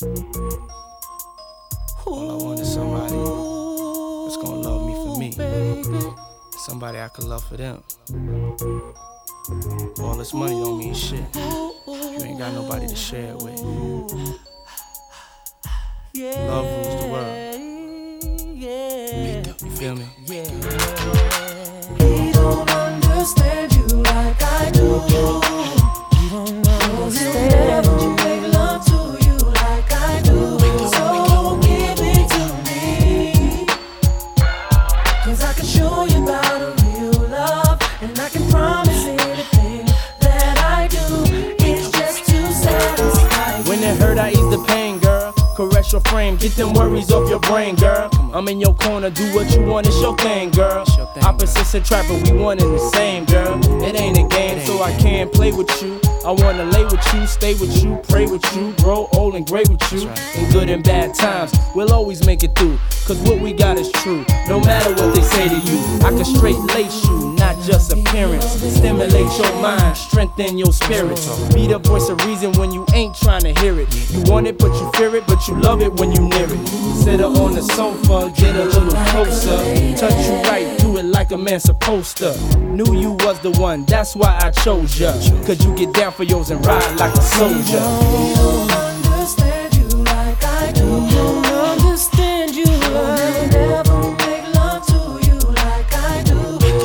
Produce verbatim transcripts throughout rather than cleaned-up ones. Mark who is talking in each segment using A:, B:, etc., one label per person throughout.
A: All I want is somebody that's gonna love me for me. Somebody I can love for them. All this money don't mean shit. You ain't got nobody to share it with. Love rules the world. You feel me?
B: He don't understand you like I do. He don't understand you. Make love to you like I do. So give it to me, 'cause I can show you about a real love, and I can promise anything that I do is just to satisfy you.
A: When it hurt, I ease the pain, girl. Caress your frame, get them worries off your brain, girl. I'm in your corner, do what you want, it's your thing, girl. Opposites attract, but we one and the same, girl. It ain't a game, so I can't play with you. I wanna lay with you, stay with you, pray with you, grow old and great with you. In good and bad times, we'll always make it through, 'cause what we got is true. No matter what they say to you, I can straight lace you, not just appearance. Stimulate your mind, strengthen your spirit. Be the voice of reason when you ain't trying to hear it. You want it, but you fear it, but you love it when you near it. Sit up on the sofa, get a little closer. Touch you right, do it like a man supposed to. Knew you was the one, that's why I chose ya. 'Cause you get down for yours and ride like a soldier.
B: He don't understand you like I do. He don't understand you like never make love to you like I do.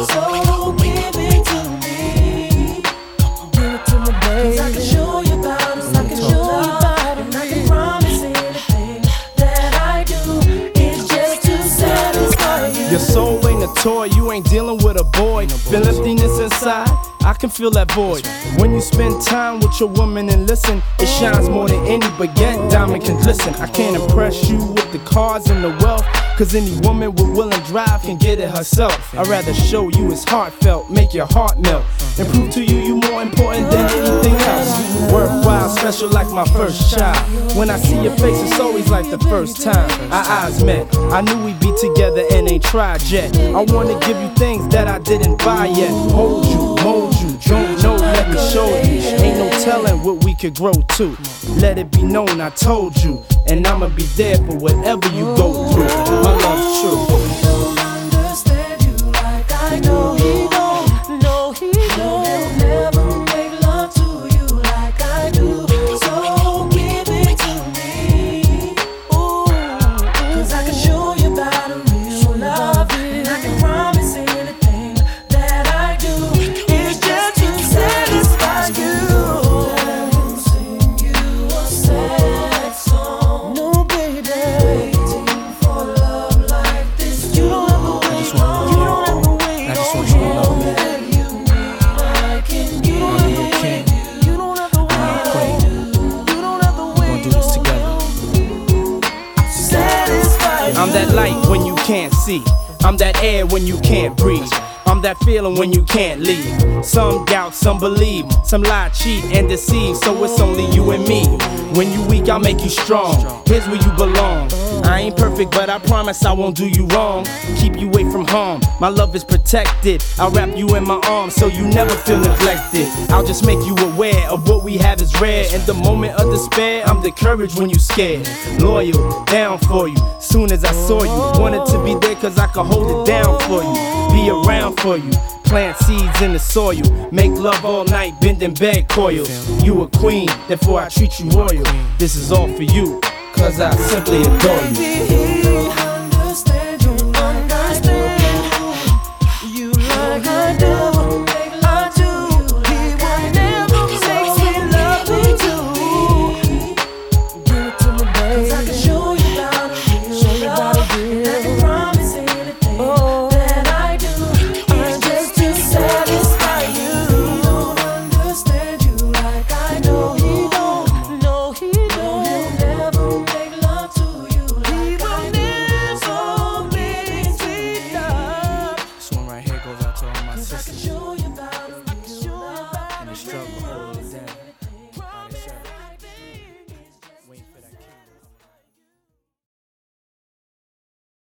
B: So give it to me, give it to me, baby. 'Cause I can show you about it, I can show you about it, and I can promise anything that I do is just to satisfy you.
A: Your soul ain't a toy, you ain't dealing with a boy. Feel emptiness inside, I can feel that void. When you spend time with your woman and listen, it shines more than any baguette diamond can glisten. I can't impress you with the cars and the wealth, 'cause any woman with will and drive can get it herself. I'd rather show you it's heartfelt, make your heart melt, and prove to you you more important than anything else. Worthwhile, special like my first child. When I see your face, it's always like the first time our eyes met. I knew we'd be together and ain't tried yet. I wanna give you things that I didn't buy yet. Hold you, mold you, don't know, let me show you. Ain't no telling what we could grow to. Let it be known I told you, and I'ma be there for whatever you go through. My love's true.
B: He don't understand you like I do. He don't, no he don't. He'll never make love to you like I do. So give it to me, ooh, 'cause I can show you about a real love, and I can promise anything that I do is just to satisfy you. Sing you a sad song, no baby, waiting for love like this. You don't have to wait long. You don't have to wait
A: I just want you to know me.
B: You need I can give. You don't have to wait. You don't have to wait. You don't have to wait.
A: We're gonna do this together.
B: Satisfy you.
A: I'm that light when you can't see. I'm that air when you can't breathe. I'm that feeling when you can't leave. Some doubt, some believe, some lie, cheat, and deceive. So it's only you and me. When you weak, I'll make you strong. Here's where you belong. I ain't perfect, but I promise I won't do you wrong. Keep you away from harm. My love is protected. I'll wrap you in my arms so you never feel neglected. I'll just make you aware of what we have is rare. In the moment of despair, I'm the courage when you scared. Loyal, down for you. Soon as I saw you, wanted to be there 'cause I could hold it down for you. Be around for you. Plant seeds in the soil. Make love all night, bend and beg coils. You a queen, therefore I treat you royal. This is all for you, 'cause I simply adore you.